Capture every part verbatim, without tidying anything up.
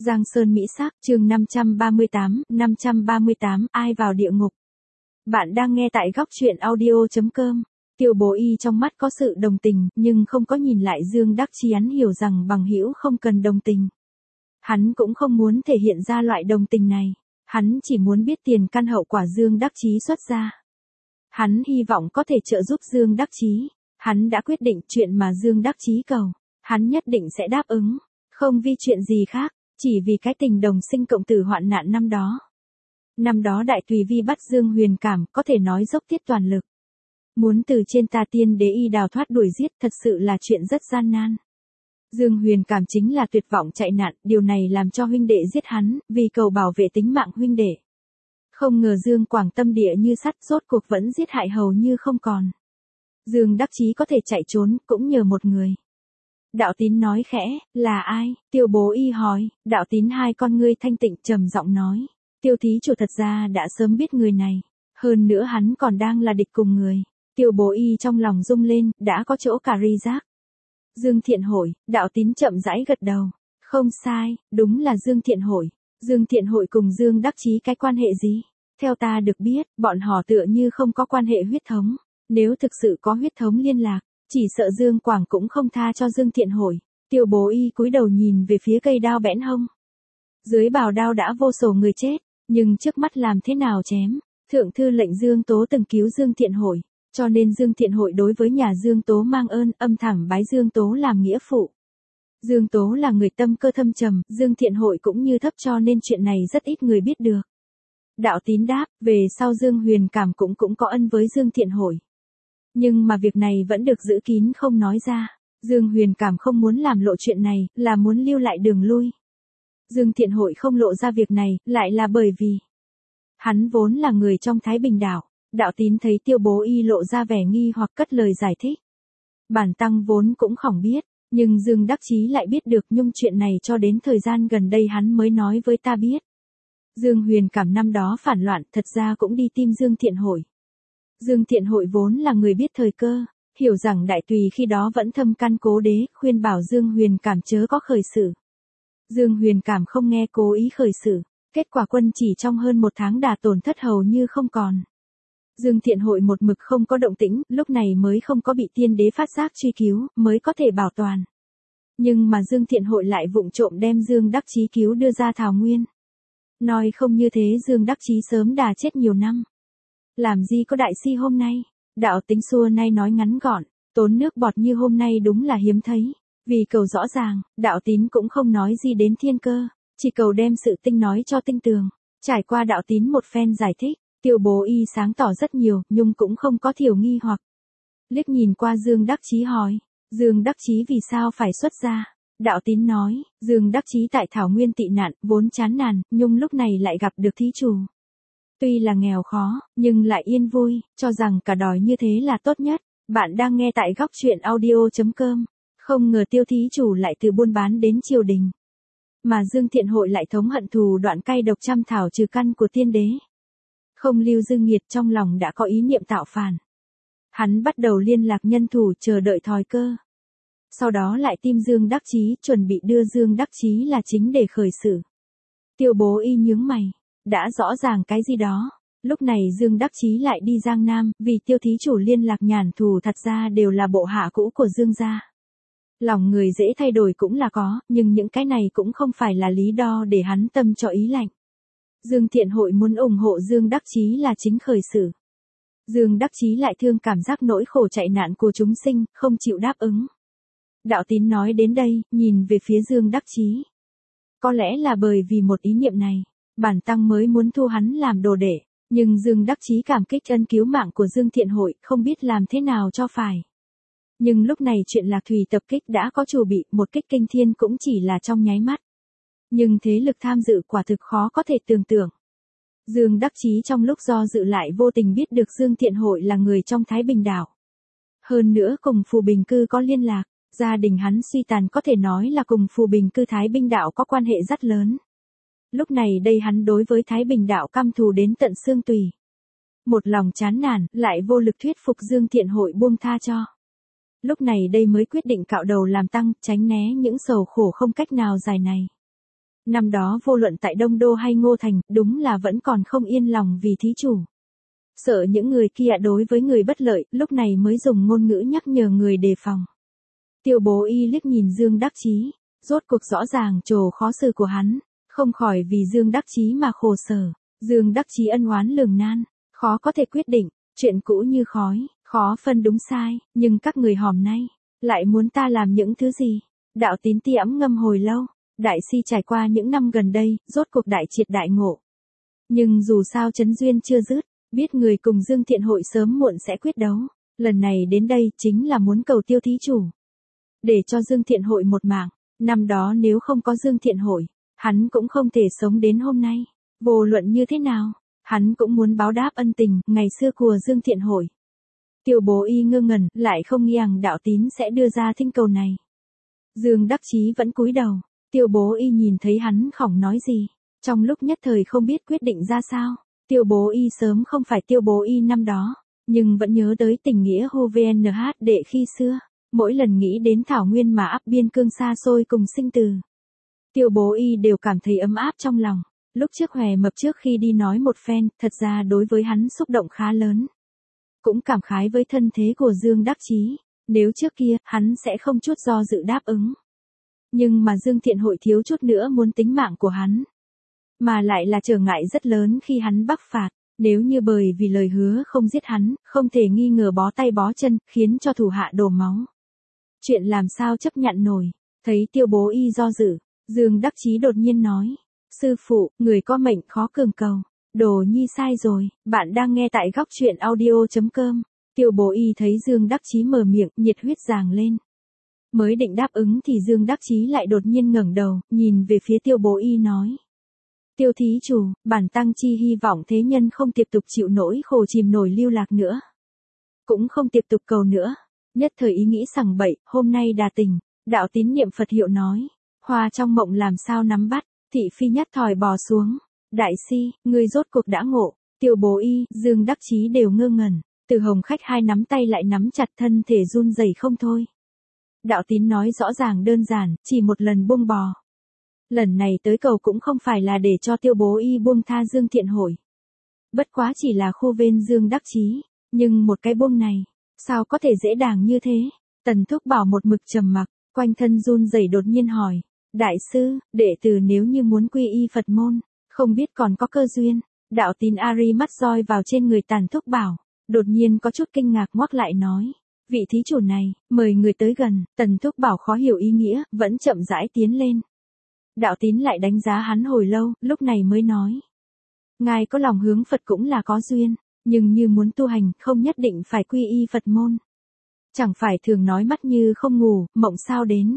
Giang Sơn Mỹ Sắc, chương năm trăm ba mươi tám, năm trăm ba mươi tám, ai vào địa ngục. Bạn đang nghe tại góc truyện audio.com. Tiêu Bố Y trong mắt có sự đồng tình, nhưng không có nhìn lại Dương Đắc Chí, hắn hiểu rằng bằng hữu không cần đồng tình. Hắn cũng không muốn thể hiện ra loại đồng tình này. Hắn chỉ muốn biết tiền căn hậu quả Dương Đắc Chí xuất ra. Hắn hy vọng có thể trợ giúp Dương Đắc Chí. Hắn đã quyết định chuyện mà Dương Đắc Chí cầu. Hắn nhất định sẽ đáp ứng. Không vì chuyện gì khác. Chỉ vì cái tình đồng sinh cộng tử hoạn nạn năm đó. Năm đó Đại Tùy Vi bắt Dương Huyền Cảm, có thể nói dốc tiết toàn lực. Muốn từ trên Tà Tiên Đế y đào thoát đuổi giết thật sự là chuyện rất gian nan. Dương Huyền Cảm chính là tuyệt vọng chạy nạn, điều này làm cho huynh đệ giết hắn, vì cầu bảo vệ tính mạng huynh đệ. Không ngờ Dương Quảng tâm địa như sắt, rốt cuộc vẫn giết hại hầu như không còn. Dương Đắc Chí có thể chạy trốn, cũng nhờ một người. Đạo Tín nói khẽ, là ai? Tiêu Bố Y hỏi. Đạo Tín hai con ngươi thanh tịnh trầm giọng nói. Tiêu thí chủ thật ra đã sớm biết người này. Hơn nữa hắn còn đang là địch cùng người. Tiêu Bố Y trong lòng rung lên, đã có chỗ cà ri giác. Dương Thiện Hội, Đạo Tín chậm rãi gật đầu. Không sai, đúng là Dương Thiện Hội. Dương Thiện Hội cùng Dương Đắc Chí cái quan hệ gì? Theo ta được biết, bọn họ tựa như không có quan hệ huyết thống. Nếu thực sự có huyết thống liên lạc, chỉ sợ Dương Quảng cũng không tha cho Dương Thiện Hội. Tiêu Bố Y cúi đầu nhìn về phía cây đao bẽn hông. Dưới bào đao đã vô số người chết, nhưng trước mắt làm thế nào chém? Thượng thư lệnh Dương Tố từng cứu Dương Thiện Hội, cho nên Dương Thiện Hội đối với nhà Dương Tố mang ơn, âm thầm bái Dương Tố làm nghĩa phụ. Dương Tố là người tâm cơ thâm trầm, Dương Thiện Hội cũng như thấp, cho nên chuyện này rất ít người biết được. Đạo Tín đáp, về sau Dương Huyền Cảm cũng cũng có ân với Dương Thiện Hội. Nhưng mà việc này vẫn được giữ kín không nói ra. Dương Huyền Cảm không muốn làm lộ chuyện này, là muốn lưu lại đường lui. Dương Thiện Hội không lộ ra việc này, lại là bởi vì hắn vốn là người trong Thái Bình đảo. Đạo Tín thấy Tiêu Bố Y lộ ra vẻ nghi hoặc cất lời giải thích. Bản tăng vốn cũng không biết, nhưng Dương Đắc Chí lại biết được, nhưng chuyện này cho đến thời gian gần đây hắn mới nói với ta biết. Dương Huyền Cảm năm đó phản loạn, thật ra cũng đi tìm Dương Thiện Hội. Dương Thiện Hội vốn là người biết thời cơ, hiểu rằng Đại Tùy khi đó vẫn thâm căn cố đế, khuyên bảo Dương Huyền Cảm chớ có khởi sự. Dương Huyền Cảm không nghe, cố ý khởi sự, kết quả quân chỉ trong hơn một tháng đã tổn thất hầu như không còn. Dương Thiện Hội một mực không có động tĩnh, lúc này mới không có bị tiên đế phát giác truy cứu, mới có thể bảo toàn. Nhưng mà Dương Thiện Hội lại vụng trộm đem Dương Đắc Chí cứu đưa ra Thảo Nguyên. Nói không như thế Dương Đắc Chí sớm đã chết nhiều năm. Làm gì có đại si hôm nay? Đạo Tính xua nay nói ngắn gọn, tốn nước bọt như hôm nay đúng là hiếm thấy. Vì cầu rõ ràng, Đạo Tín cũng không nói gì đến thiên cơ, chỉ cầu đem sự tinh nói cho tinh tường. Trải qua Đạo Tín một phen giải thích, Tiêu Bố Y sáng tỏ rất nhiều, nhưng cũng không có thiểu nghi hoặc. Liếc nhìn qua Dương Đắc Chí hỏi, Dương Đắc Chí vì sao phải xuất gia? Đạo Tín nói, Dương Đắc Chí tại Thảo Nguyên tị nạn, vốn chán nản, nhưng lúc này lại gặp được thí chủ. Tuy là nghèo khó, nhưng lại yên vui, cho rằng cả đòi như thế là tốt nhất. Bạn đang nghe tại góc truyện audio.com. Không ngờ Tiêu thí chủ lại từ buôn bán đến triều đình. Mà Dương Thiện Hội lại thống hận thù đoạn cay độc trăm thảo trừ căn của tiên đế. Không lưu dư nghiệt, trong lòng đã có ý niệm tạo phản. Hắn bắt đầu liên lạc nhân thủ chờ đợi thời cơ. Sau đó lại tìm Dương Đắc Chí, chuẩn bị đưa Dương Đắc Chí là chính để khởi sự. Tiêu Bố Y nhướng mày. Đã rõ ràng cái gì đó. Lúc này Dương Đắc Chí lại đi Giang Nam, vì Tiêu thí chủ liên lạc nhàn thù thật ra đều là bộ hạ cũ của Dương gia. Lòng người dễ thay đổi cũng là có, nhưng những cái này cũng không phải là lý do để hắn tâm cho ý lạnh. Dương Thiện Hội muốn ủng hộ Dương Đắc Chí là chính khởi sự. Dương Đắc Chí lại thương cảm giác nỗi khổ chạy nạn của chúng sinh, không chịu đáp ứng. Đạo Tín nói đến đây, nhìn về phía Dương Đắc Chí. Có lẽ là bởi vì một ý niệm này, bản tăng mới muốn thu hắn làm đồ đệ, nhưng Dương Đắc Chí cảm kích ân cứu mạng của Dương Thiện Hội, không biết làm thế nào cho phải. Nhưng lúc này chuyện Lạc Thủy tập kích đã có chủ bị, một kích kinh thiên cũng chỉ là trong nháy mắt. Nhưng thế lực tham dự quả thực khó có thể tưởng tượng. Dương Đắc Chí trong lúc do dự lại vô tình biết được Dương Thiện Hội là người trong Thái Bình đảo. Hơn nữa cùng Phù Bình Cư có liên lạc, gia đình hắn suy tàn có thể nói là cùng Phù Bình Cư Thái Bình đảo có quan hệ rất lớn. Lúc này đây hắn đối với Thái Bình đảo căm thù đến tận xương tùy. Một lòng chán nản, lại vô lực thuyết phục Dương Thiện Hội buông tha cho. Lúc này đây mới quyết định cạo đầu làm tăng, tránh né những sầu khổ không cách nào giải này. Năm đó vô luận tại Đông Đô hay Ngô Thành, đúng là vẫn còn không yên lòng vì thí chủ. Sợ những người kia đối với người bất lợi, lúc này mới dùng ngôn ngữ nhắc nhở người đề phòng. Tiêu Bố Y liếc nhìn Dương Đắc Chí, rốt cuộc rõ ràng trồ khó xử của hắn, không khỏi vì Dương Đắc Chí mà khổ sở. Dương Đắc Chí ân oán lường nan, khó có thể quyết định, chuyện cũ như khói, khó phân đúng sai, nhưng các người hòm nay, lại muốn ta làm những thứ gì? Đạo Tín ti ẵm ngâm hồi lâu, đại si trải qua những năm gần đây, rốt cuộc đại triệt đại ngộ. Nhưng dù sao chấn duyên chưa dứt, biết người cùng Dương Thiện Hội sớm muộn sẽ quyết đấu, lần này đến đây chính là muốn cầu Tiêu thí chủ. Để cho Dương Thiện Hội một mạng, năm đó nếu không có Dương Thiện Hội, hắn cũng không thể sống đến hôm nay. Vô luận như thế nào, hắn cũng muốn báo đáp ân tình ngày xưa của Dương Thiện Hội. Tiêu Bố Y ngơ ngẩn, lại không nghĩ rằng Đạo Tín sẽ đưa ra thỉnh cầu này. Dương Đắc Chí vẫn cúi đầu, Tiêu Bố Y nhìn thấy hắn khỏng nói gì, trong lúc nhất thời không biết quyết định ra sao. Tiêu Bố Y sớm không phải Tiêu Bố Y năm đó, nhưng vẫn nhớ tới tình nghĩa Hô vê en hát đệ khi xưa, mỗi lần nghĩ đến thảo nguyên mà áp biên cương xa xôi cùng sinh từ. Tiêu Bố Y đều cảm thấy ấm áp trong lòng. Lúc trước Hòe Mập trước khi đi nói một phen, thật ra đối với hắn xúc động khá lớn. Cũng cảm khái với thân thế của Dương Đắc Chí, nếu trước kia, hắn sẽ không chút do dự đáp ứng. Nhưng mà Dương Thiện Hội thiếu chút nữa muốn tính mạng của hắn. Mà lại là trở ngại rất lớn khi hắn bắc phạt, nếu như bởi vì lời hứa không giết hắn, không thể nghi ngờ bó tay bó chân, khiến cho thủ hạ đổ máu. Chuyện làm sao chấp nhận nổi, thấy Tiêu Bố Y do dự, Dương Đắc Chí đột nhiên nói. Sư phụ, người có mệnh khó cường cầu. Đồ nhi sai rồi, bạn đang nghe tại góc truyện audio chấm com. Tiêu Bố Y thấy Dương Đắc Chí mở miệng, nhiệt huyết giàng lên. Mới định đáp ứng thì Dương Đắc Chí lại đột nhiên ngẩng đầu, nhìn về phía Tiêu Bố Y nói. Tiêu thí chủ, bản tăng chi hy vọng thế nhân không tiếp tục chịu nỗi khổ chìm nổi lưu lạc nữa. Cũng không tiếp tục cầu nữa. Nhất thời ý nghĩ sằng bậy, hôm nay đà tình, Đạo Tín niệm Phật hiệu nói. Hoa trong mộng làm sao nắm bắt. Thị phi nhất thòi bò xuống. Đại si, ngươi rốt cuộc đã ngộ. Tiêu Bố Y, Dương Đắc Chí đều ngơ ngẩn. Từ Hồng Khách hai nắm tay lại nắm chặt, thân thể run rẩy không thôi. Đạo Tín nói rõ ràng đơn giản, chỉ một lần buông bò. Lần này tới cầu cũng không phải là để cho Tiêu Bố Y buông tha Dương Thiện Hội. Bất quá chỉ là khu bên Dương Đắc Chí. Nhưng một cái buông này, sao có thể dễ dàng như thế? Tần Thúc Bảo một mực trầm mặc, quanh thân run rẩy đột nhiên hỏi. Đại sư, đệ tử nếu như muốn quy y Phật môn, không biết còn có cơ duyên. Đạo Tín Ari mắt roi vào trên người Tần Thúc Bảo, đột nhiên có chút kinh ngạc ngoắc lại nói. Vị thí chủ này, mời người tới gần. Tần Thúc Bảo khó hiểu ý nghĩa, vẫn chậm rãi tiến lên. Đạo Tín lại đánh giá hắn hồi lâu, lúc này mới nói. Ngài có lòng hướng Phật cũng là có duyên, nhưng như muốn tu hành, không nhất định phải quy y Phật môn. Chẳng phải thường nói mắt như không ngủ, mộng sao đến.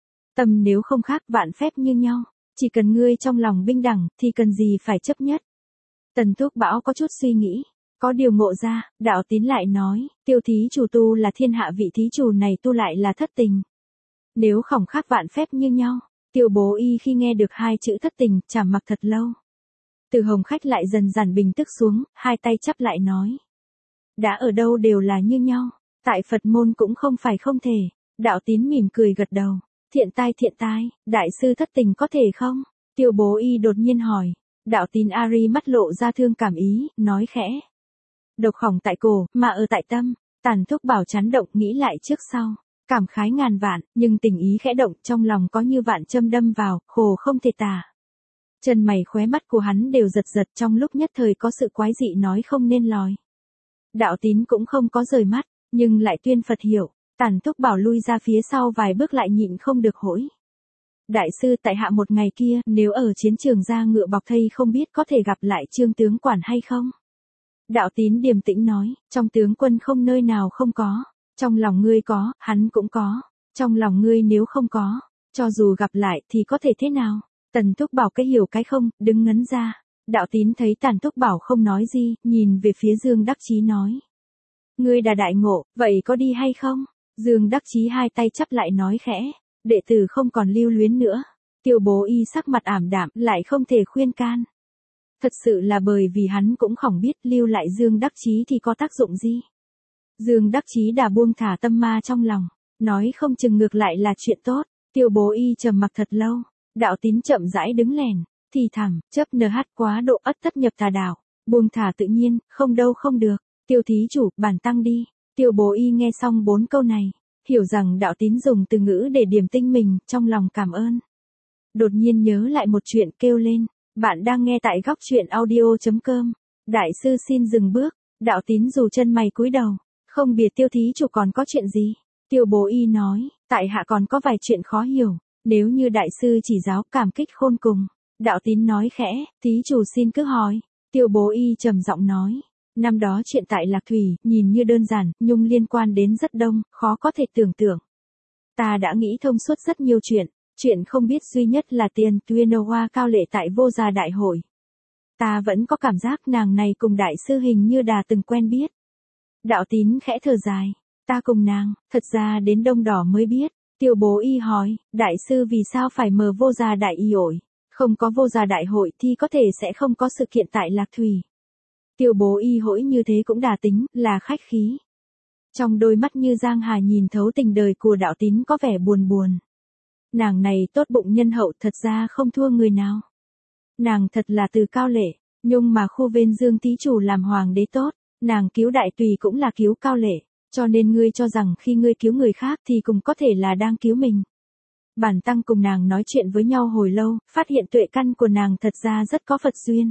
Tâm nếu không khác vạn phép như nhau, chỉ cần ngươi trong lòng bình đẳng, thì cần gì phải chấp nhất. Tần Thúc Bảo có chút suy nghĩ, có điều ngộ ra, Đạo Tín lại nói, Tiêu thí chủ tu là thiên hạ, vị thí chủ này tu lại là thất tình. Nếu không khác vạn phép như nhau, Tiêu Bố Y khi nghe được hai chữ thất tình, trầm mặc thật lâu. Từ Hồng Khách lại dần dần bình tức xuống, hai tay chắp lại nói. Đã ở đâu đều là như nhau, tại Phật môn cũng không phải không thể. Đạo Tín mỉm cười gật đầu. Thiện tai thiện tai, đại sư thất tình có thể không? Tiêu Bố Y đột nhiên hỏi. Đạo Tín Ari mắt lộ ra thương cảm ý, nói khẽ. Độc khổng tại cổ, mà ở tại tâm. Tần Thúc Bảo chấn động nghĩ lại trước sau. Cảm khái ngàn vạn, nhưng tình ý khẽ động trong lòng có như vạn châm đâm vào, khổ không thể tả. Chân mày khóe mắt của hắn đều giật giật, trong lúc nhất thời có sự quái dị nói không nên lời. Đạo Tín cũng không có rời mắt, nhưng lại tuyên Phật hiểu. Tần Thúc Bảo lui ra phía sau vài bước lại nhịn không được hối. Đại sư, tại hạ một ngày kia, nếu ở chiến trường ra ngựa bọc thây không biết có thể gặp lại Trương tướng quản hay không? Đạo Tín điềm tĩnh nói, trong tướng quân không nơi nào không có. Trong lòng ngươi có, hắn cũng có. Trong lòng ngươi nếu không có, cho dù gặp lại thì có thể thế nào? Tần Thúc Bảo cái hiểu cái không, đứng ngấn ra. Đạo Tín thấy Tần Thúc Bảo không nói gì, nhìn về phía Dương Đắc Chí nói. Ngươi đã đại ngộ, vậy có đi hay không? Dương Đắc Chí hai tay chắp lại nói khẽ. Đệ tử không còn lưu luyến nữa. Tiêu Bố Y sắc mặt ảm đạm, lại không thể khuyên can. Thật sự là bởi vì hắn cũng không biết lưu lại Dương Đắc Chí thì có tác dụng gì. Dương Đắc Chí đã buông thả tâm ma trong lòng, nói không chừng ngược lại là chuyện tốt. Tiêu Bố Y trầm mặc thật lâu, Đạo Tín chậm rãi đứng lèn, thì thẳng, chấp nh quá độ ất thất nhập tà đạo, buông thả tự nhiên, không đâu không được. Tiêu thí chủ, bản tăng đi. Tiêu Bố Y nghe xong bốn câu này, hiểu rằng Đạo Tín dùng từ ngữ để điểm tinh mình, trong lòng cảm ơn. Đột nhiên nhớ lại một chuyện kêu lên, bạn đang nghe tại góc truyện audio.com. Đại sư xin dừng bước, Đạo Tín dù chân mày cúi đầu, không biết tiêu thí chủ còn có chuyện gì. Tiêu Bố Y nói, tại hạ còn có vài chuyện khó hiểu, nếu như đại sư chỉ giáo cảm kích khôn cùng. Đạo Tín nói khẽ, thí chủ xin cứ hỏi. Tiêu Bố Y trầm giọng nói, năm đó chuyện tại Lạc Thủy, nhìn như đơn giản, nhưng liên quan đến rất đông, khó có thể tưởng tượng. Ta đã nghĩ thông suốt rất nhiều chuyện, chuyện không biết duy nhất là tiền tuyên hoa cao lệ tại vô gia đại hội. Ta vẫn có cảm giác nàng này cùng đại sư hình như đã từng quen biết. Đạo Tín khẽ thở dài, ta cùng nàng, thật ra đến Đông Đỏ mới biết. Tiêu Bố Y hỏi, đại sư vì sao phải mời vô gia đại y hội? Không có vô gia đại hội thì có thể sẽ không có sự kiện tại Lạc Thủy. Tiêu Bố Y hỗi như thế cũng đà tính, là khách khí. Trong đôi mắt như giang hà nhìn thấu tình đời của Đạo Tín có vẻ buồn buồn. Nàng này tốt bụng nhân hậu thật ra không thua người nào. Nàng thật là từ cao lệ, nhưng mà khu bên Dương thí chủ làm hoàng đế tốt, nàng cứu đại tùy cũng là cứu cao lệ, cho nên ngươi cho rằng khi ngươi cứu người khác thì cũng có thể là đang cứu mình. Bản tăng cùng nàng nói chuyện với nhau hồi lâu, phát hiện tuệ căn của nàng thật ra rất có Phật duyên.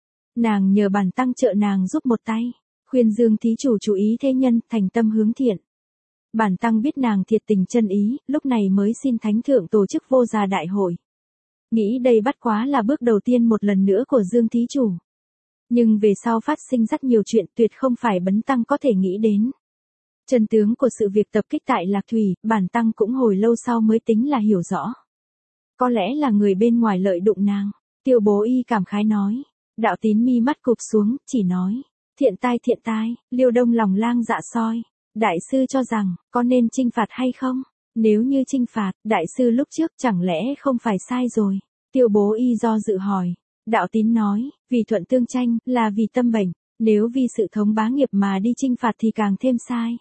Nàng nhờ bản tăng trợ nàng giúp một tay, khuyên Dương thí chủ chú ý thế nhân, thành tâm hướng thiện. Bản tăng biết nàng thiệt tình chân ý, lúc này mới xin thánh thượng tổ chức vô gia đại hội. Nghĩ đây bắt quá là bước đầu tiên một lần nữa của Dương thí chủ. Nhưng về sau phát sinh rất nhiều chuyện tuyệt không phải bấn tăng có thể nghĩ đến. Chân tướng của sự việc tập kích tại Lạc Thủy, bản tăng cũng hồi lâu sau mới tính là hiểu rõ. Có lẽ là người bên ngoài lợi đụng nàng. Tiêu Bố Y cảm khái nói. Đạo Tín mi mắt cụp xuống, chỉ nói. Thiện tai thiện tai, Liêu Đông lòng lang dạ soi. Đại sư cho rằng, có nên trinh phạt hay không? Nếu như trinh phạt, đại sư lúc trước chẳng lẽ không phải sai rồi? Tiêu Bố Y do dự hỏi. Đạo Tín nói, vì thuận tương tranh, là vì tâm bệnh. Nếu vì sự thống bá nghiệp mà đi trinh phạt thì càng thêm sai.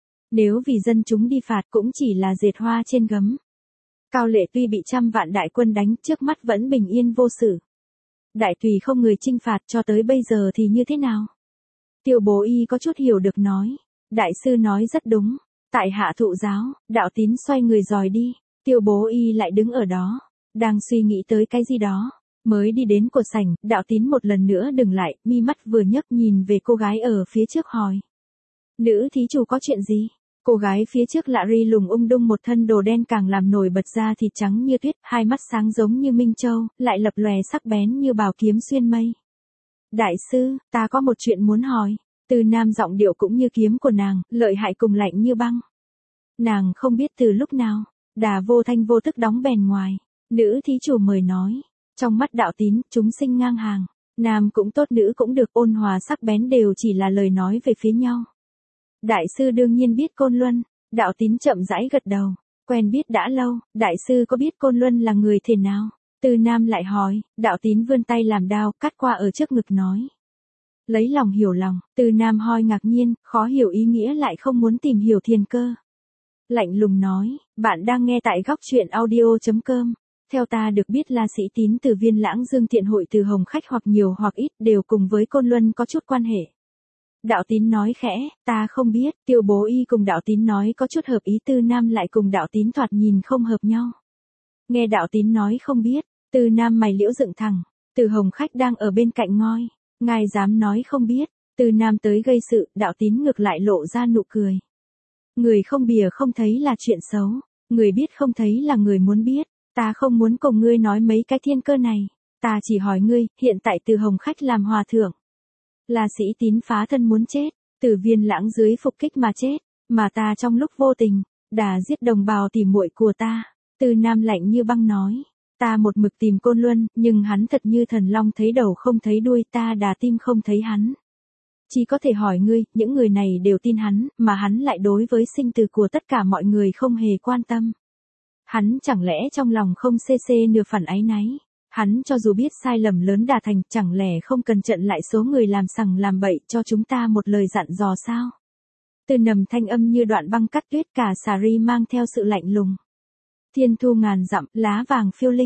Nếu vì dân chúng đi phạt cũng chỉ là dệt hoa trên gấm. Cao lệ tuy bị trăm vạn đại quân đánh, trước mắt vẫn bình yên vô sự. Đại tùy không người trinh phạt cho tới bây giờ thì như thế nào? Tiêu Bố Y có chút hiểu được nói. Đại sư nói rất đúng. Tại hạ thụ giáo, Đạo Tín xoay người dòi đi. Tiêu Bố Y lại đứng ở đó, đang suy nghĩ tới cái gì đó. Mới đi đến cột sảnh, Đạo Tín một lần nữa dừng lại, mi mắt vừa nhấc nhìn về cô gái ở phía trước hỏi. Nữ thí chủ có chuyện gì? Cô gái phía trước lạ ri lùng ung dung một thân đồ đen càng làm nổi bật ra thịt trắng như tuyết, hai mắt sáng giống như minh châu, lại lập lòe sắc bén như bảo kiếm xuyên mây. Đại sư, ta có một chuyện muốn hỏi. Từ nam giọng điệu cũng như kiếm của nàng, lợi hại cùng lạnh như băng. Nàng không biết từ lúc nào, đà vô thanh vô tức đóng bèn ngoài. Nữ thí chủ mời nói. Trong mắt Đạo Tín, chúng sinh ngang hàng. Nam cũng tốt, nữ cũng được, ôn hòa sắc bén đều chỉ là lời nói về phía nhau. Đại sư đương nhiên biết Côn Luân. Đạo Tín chậm rãi gật đầu. Quen biết đã lâu, đại sư có biết Côn Luân là người thế nào? Từ nam lại hỏi. Đạo Tín vươn tay làm đao, cắt qua ở trước ngực nói. Lấy lòng hiểu lòng. Từ nam hoi ngạc nhiên, khó hiểu ý nghĩa lại không muốn tìm hiểu thiền cơ. Lạnh lùng nói, bạn đang nghe tại góc truyện audio.com. Theo ta được biết là sĩ tín từ Viên Lãng Dương Thiện hội từ Hồng Khách hoặc nhiều hoặc ít đều cùng với Côn Luân có chút quan hệ. Đạo Tín nói khẽ, ta không biết. Tiêu Bố Y cùng Đạo Tín nói có chút hợp ý, Tư Nam lại cùng Đạo Tín thoạt nhìn không hợp nhau. Nghe Đạo Tín nói không biết, Tư Nam mày liễu dựng thẳng. Từ Hồng Khách đang ở bên cạnh ngoi, ngài dám nói không biết. Tư Nam tới gây sự, Đạo Tín ngược lại lộ ra nụ cười. Người không bìa không thấy là chuyện xấu, người biết không thấy là người muốn biết. Ta không muốn cùng ngươi nói mấy cái thiên cơ này. Ta chỉ hỏi ngươi, hiện tại Từ Hồng Khách làm hòa thượng. Là sĩ tín phá thân muốn chết, Từ Viên Lãng dưới phục kích mà chết, mà ta trong lúc vô tình, đã giết đồng bào tỉ muội của ta. Từ Nam lạnh như băng nói, ta một mực tìm Côn Luân, nhưng hắn thật như thần long thấy đầu không thấy đuôi, ta đã tim không thấy hắn. Chỉ có thể hỏi ngươi, những người này đều tin hắn, mà hắn lại đối với sinh tử của tất cả mọi người không hề quan tâm. Hắn chẳng lẽ trong lòng không xê xê nửa phần áy náy? Hắn cho dù biết sai lầm lớn đã thành, chẳng lẽ không cần trận lại số người làm sằng làm bậy cho chúng ta một lời dặn dò sao? Từ nầm thanh âm như đoạn băng cắt tuyết, cả xà ri mang theo sự lạnh lùng. Thiên thu ngàn dặm, lá vàng phiêu linh,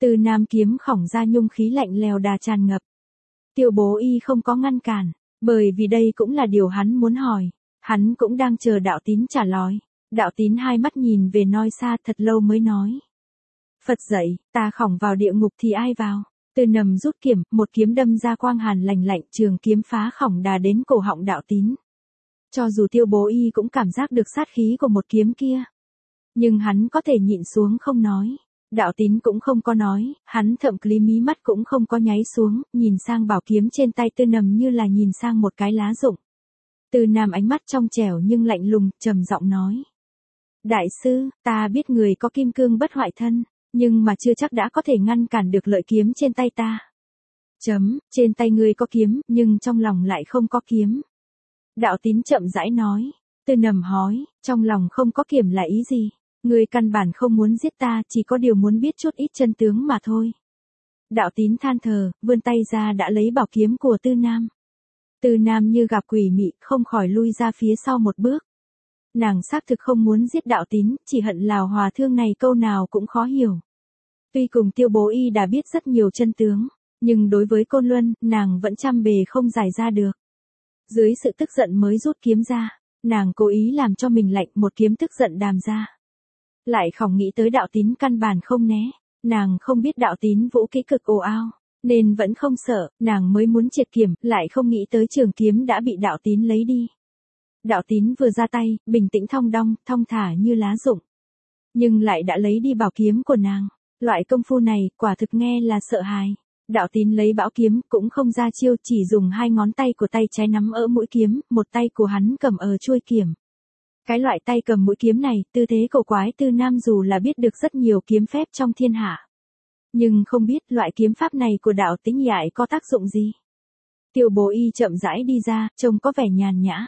Từ Nam kiếm khổng ra nhung khí lạnh lèo đà tràn ngập. Tiêu Bố Y không có ngăn cản, bởi vì đây cũng là điều hắn muốn hỏi. Hắn cũng đang chờ Đạo Tín trả lời. Đạo Tín hai mắt nhìn về nơi xa thật lâu mới nói. Phật dạy, ta khổng vào địa ngục thì ai vào? Từ Nầm rút kiếm, một kiếm đâm ra quang hàn lạnh lạnh, trường kiếm phá khổng đà đến cổ họng Đạo Tín. Cho dù Tiêu Bố Y cũng cảm giác được sát khí của một kiếm kia. Nhưng hắn có thể nhịn xuống không nói. Đạo Tín cũng không có nói, hắn thậm chí mí mắt cũng không có nháy xuống, nhìn sang bảo kiếm trên tay Từ Nầm như là nhìn sang một cái lá rụng. Từ Nam ánh mắt trong trẻo nhưng lạnh lùng, trầm giọng nói. Đại sư, ta biết người có kim cương bất hoại thân, nhưng mà chưa chắc đã có thể ngăn cản được lợi kiếm trên tay ta. Chấm, trên tay ngươi có kiếm, nhưng trong lòng lại không có kiếm. Đạo Tín chậm rãi nói. Từ Nầm hỏi, trong lòng không có kiếm là ý gì? Ngươi căn bản không muốn giết ta, chỉ có điều muốn biết chút ít chân tướng mà thôi. Đạo Tín than thở, vươn tay ra đã lấy bảo kiếm của Từ Nam. Từ Nam như gặp quỷ mị, không khỏi lui ra phía sau một bước. Nàng xác thực không muốn giết Đạo Tín, chỉ hận Lào Hòa Thương này câu nào cũng khó hiểu. Tuy cùng Tiêu Bố Y đã biết rất nhiều chân tướng, nhưng đối với Côn Luân, nàng vẫn trăm bề không giải ra được. Dưới sự tức giận mới rút kiếm ra, nàng cố ý làm cho mình lạnh, một kiếm tức giận đàm ra. Lại không nghĩ tới Đạo Tín căn bản không né, nàng không biết Đạo Tín vũ kỹ cực ồ ao, nên vẫn không sợ, nàng mới muốn triệt kiếm, lại không nghĩ tới trường kiếm đã bị Đạo Tín lấy đi. Đạo Tín vừa ra tay, bình tĩnh thong dong, thong thả như lá rụng. Nhưng lại đã lấy đi bảo kiếm của nàng. Loại công phu này, quả thực nghe là sợ hãi. Đạo Tín lấy bảo kiếm, cũng không ra chiêu, chỉ dùng hai ngón tay của tay trái nắm ở mũi kiếm, một tay của hắn cầm ở chuôi kiếm. Cái loại tay cầm mũi kiếm này, tư thế cổ quái Từ Nam dù là biết được rất nhiều kiếm phép trong thiên hạ. Nhưng không biết loại kiếm pháp này của Đạo Tín lại có tác dụng gì. Tiêu Bố Y chậm rãi đi ra, trông có vẻ nhàn nhã.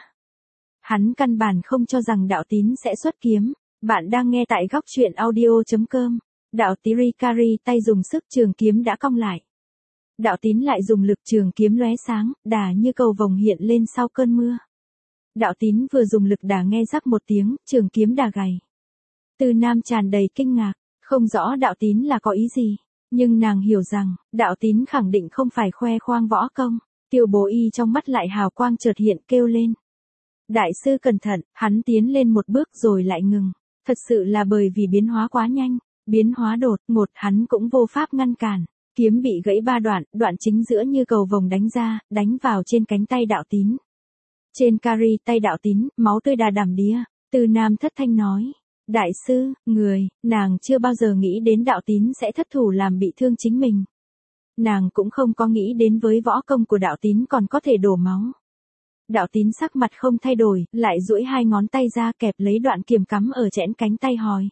Hắn căn bản không cho rằng Đạo Tín sẽ xuất kiếm. Bạn đang nghe tại góc truyện audio chấm com. Đạo Tín Rikari tay dùng sức trường kiếm đã cong lại. Đạo Tín lại dùng lực trường kiếm lóe sáng, đà như cầu vồng hiện lên sau cơn mưa. Đạo Tín vừa dùng lực đà nghe rắc một tiếng, trường kiếm đà gầy. Từ Nam tràn đầy kinh ngạc, không rõ Đạo Tín là có ý gì. Nhưng nàng hiểu rằng, Đạo Tín khẳng định không phải khoe khoang võ công. Tiêu Bố Y trong mắt lại hào quang chợt hiện kêu lên. Đại sư cẩn thận, hắn tiến lên một bước rồi lại ngừng. Thật sự là bởi vì biến hóa quá nhanh, biến hóa đột ngột hắn cũng vô pháp ngăn cản. Kiếm bị gãy ba đoạn, đoạn chính giữa như cầu vồng đánh ra, đánh vào trên cánh tay Đạo Tín. Trên cari tay Đạo Tín, máu tươi đà đầm đìa. Từ Nam thất thanh nói. Đại sư, người, nàng chưa bao giờ nghĩ đến Đạo Tín sẽ thất thủ làm bị thương chính mình. Nàng cũng không có nghĩ đến với võ công của Đạo Tín còn có thể đổ máu. Đạo Tín sắc mặt không thay đổi, lại duỗi hai ngón tay ra kẹp lấy đoạn kiếm cắm ở chẽn cánh tay hỏi.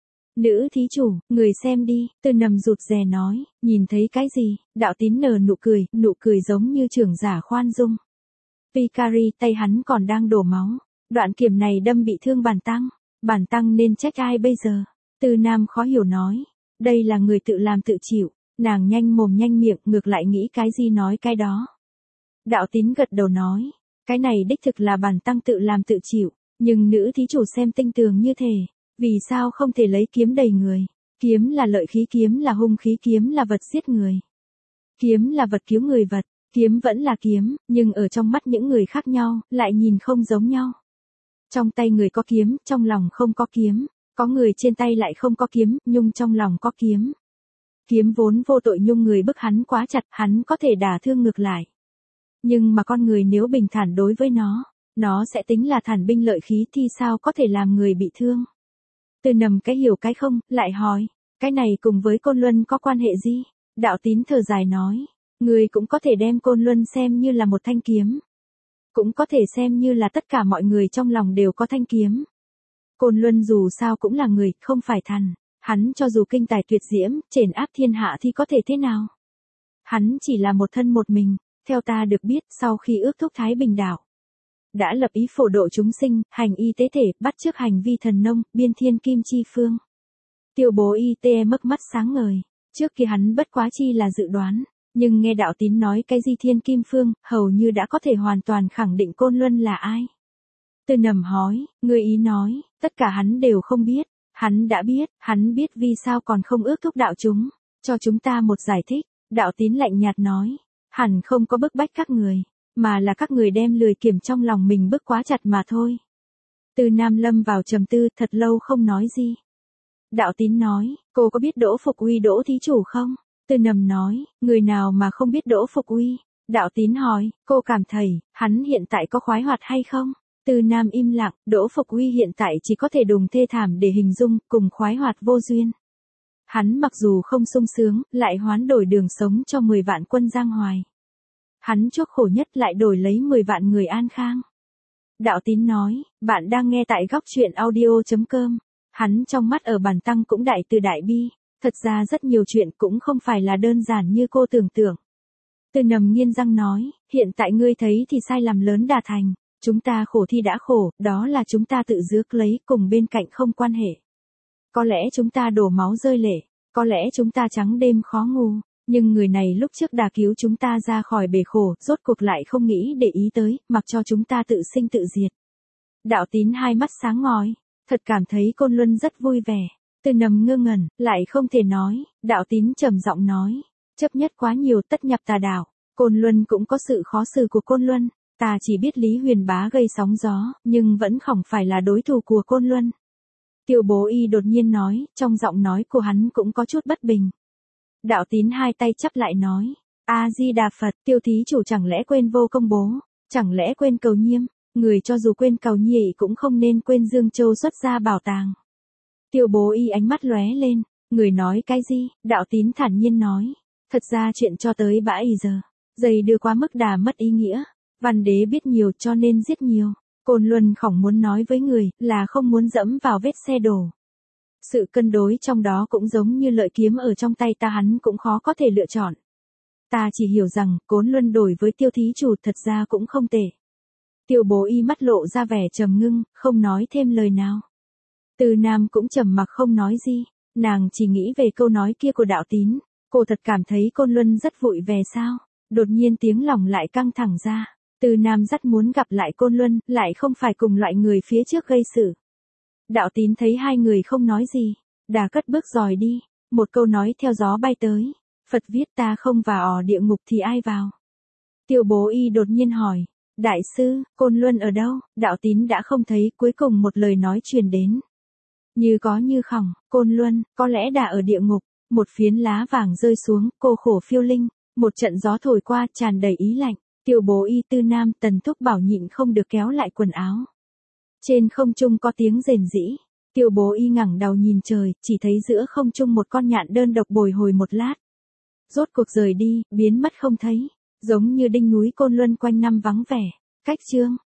Nữ thí chủ, người xem đi, Từ Nầm rụt rè nói, nhìn thấy cái gì? Đạo Tín nở nụ cười, nụ cười giống như trưởng giả khoan dung. Pikari tay hắn còn đang đổ máu, đoạn kiếm này đâm bị thương bản tăng, bản tăng nên trách ai bây giờ? Từ Nam khó hiểu nói, đây là người tự làm tự chịu, nàng nhanh mồm nhanh miệng, ngược lại nghĩ cái gì nói cái đó. Đạo Tín gật đầu nói. Cái này đích thực là bản tăng tự làm tự chịu, nhưng nữ thí chủ xem tinh tường như thế, vì sao không thể lấy kiếm đầy người? Kiếm là lợi khí, kiếm là hung khí, kiếm là vật giết người. Kiếm là vật cứu người vật, kiếm vẫn là kiếm, nhưng ở trong mắt những người khác nhau, lại nhìn không giống nhau. Trong tay người có kiếm, trong lòng không có kiếm, có người trên tay lại không có kiếm, nhưng trong lòng có kiếm. Kiếm vốn vô tội nhưng người bức hắn quá chặt, hắn có thể đả thương ngược lại. Nhưng mà con người nếu bình thản đối với nó, nó sẽ tính là thản binh lợi khí thì sao có thể làm người bị thương. Từ Nầm cái hiểu cái không, lại hỏi, cái này cùng với Côn Luân có quan hệ gì? Đạo Tín thở dài nói, người cũng có thể đem Côn Luân xem như là một thanh kiếm. Cũng có thể xem như là tất cả mọi người trong lòng đều có thanh kiếm. Côn Luân dù sao cũng là người, không phải thần. Hắn cho dù kinh tài tuyệt diễm, trền áp thiên hạ thì có thể thế nào? Hắn chỉ là một thân một mình. Theo ta được biết, sau khi ước thúc Thái Bình đảo, đã lập ý phổ độ chúng sinh, hành y tế thể, bắt chước hành vi thần nông, biên thiên kim chi phương. Tiêu Bố Y tê mất mắt sáng ngời, trước kia hắn bất quá chi là dự đoán, nhưng nghe Đạo Tín nói cái gì thiên kim phương, hầu như đã có thể hoàn toàn khẳng định Côn Luân là ai. Từ Nầm hỏi, người ý nói, tất cả hắn đều không biết, hắn đã biết, hắn biết vì sao còn không ước thúc đạo chúng. Cho chúng ta một giải thích, Đạo Tín lạnh nhạt nói. Hẳn không có bức bách các người, mà là các người đem lười kiểm trong lòng mình bức quá chặt mà thôi. Từ Nam lâm vào trầm tư, thật lâu không nói gì. Đạo Tín nói, cô có biết Đỗ Phục Uy Đỗ thí chủ không? Từ Nầm nói, người nào mà không biết Đỗ Phục Uy? Đạo Tín hỏi, cô cảm thấy, hắn hiện tại có khoái hoạt hay không? Từ Nam im lặng, Đỗ Phục Uy hiện tại chỉ có thể dùng thê thảm để hình dung, cùng khoái hoạt vô duyên. Hắn mặc dù không sung sướng, lại hoán đổi đường sống cho mười vạn quân giang hoài. Hắn chuốc khổ nhất lại đổi lấy mười vạn người an khang. Đạo Tín nói, bạn đang nghe tại góc truyện audio chấm com. Hắn trong mắt ở bản tăng cũng đại từ đại bi, thật ra rất nhiều chuyện cũng không phải là đơn giản như cô tưởng tượng. Từ Nầm nghiến răng nói, hiện tại ngươi thấy thì sai lầm lớn đà thành, chúng ta khổ thì đã khổ, đó là chúng ta tự rước lấy, cùng bên cạnh không quan hệ. Có lẽ chúng ta đổ máu rơi lệ, có lẽ chúng ta trắng đêm khó ngủ, nhưng người này lúc trước đã cứu chúng ta ra khỏi bể khổ, rốt cuộc lại không nghĩ để ý tới, mặc cho chúng ta tự sinh tự diệt. Đạo Tín hai mắt sáng ngời, thật cảm thấy Côn Luân rất vui vẻ. Từ Nầm ngơ ngẩn, lại không thể nói, Đạo Tín trầm giọng nói, chấp nhất quá nhiều tất nhập tà đạo, Côn Luân cũng có sự khó xử của Côn Luân, ta chỉ biết Lý Huyền Bá gây sóng gió, nhưng vẫn không phải là đối thủ của Côn Luân. Tiêu Bố Y đột nhiên nói, trong giọng nói của hắn cũng có chút bất bình. Đạo Tín hai tay chắp lại nói, A-di-đà Phật, Tiêu thí chủ chẳng lẽ quên vô công bố, chẳng lẽ quên cầu nhiêm, người cho dù quên cầu nhị cũng không nên quên Dương Châu xuất ra bảo tàng. Tiêu Bố Y ánh mắt lóe lên, người nói cái gì? Đạo Tín thản nhiên nói, thật ra chuyện cho tới bãi giờ, dây đưa quá mức đà mất ý nghĩa, văn đế biết nhiều cho nên giết nhiều. Côn Luân khổng muốn nói với người, là không muốn dẫm vào vết xe đổ. Sự cân đối trong đó cũng giống như lợi kiếm ở trong tay ta, hắn cũng khó có thể lựa chọn. Ta chỉ hiểu rằng, Côn Luân đổi với Tiêu thí chủ thật ra cũng không tệ. Tiêu Bố Y mắt lộ ra vẻ trầm ngưng, không nói thêm lời nào. Từ Nam cũng trầm mặc không nói gì, nàng chỉ nghĩ về câu nói kia của Đạo Tín, cô thật cảm thấy Côn Luân rất vội về sao, đột nhiên tiếng lòng lại căng thẳng ra. Từ Nam rất muốn gặp lại Côn Luân, lại không phải cùng loại người phía trước gây sự. Đạo Tín thấy hai người không nói gì, đã cất bước dòi đi, một câu nói theo gió bay tới, Phật viết ta không vào địa ngục thì ai vào. Tiêu Bố Y đột nhiên hỏi, đại sư, Côn Luân ở đâu? Đạo Tín đã không thấy, cuối cùng một lời nói truyền đến. Như có như không, Côn Luân, có lẽ đã ở địa ngục, một phiến lá vàng rơi xuống, cô khổ phiêu linh, một trận gió thổi qua tràn đầy ý lạnh. Tiêu Bố Y Tư Nam Tần Thúc bảo nhịn không được kéo lại quần áo. Trên không trung có tiếng rền rĩ, Tiêu Bố Y ngẩng đầu nhìn trời, chỉ thấy giữa không trung một con nhạn đơn độc bồi hồi một lát. Rốt cuộc rời đi, biến mất không thấy, giống như đinh núi Côn Luân quanh năm vắng vẻ. Cách chương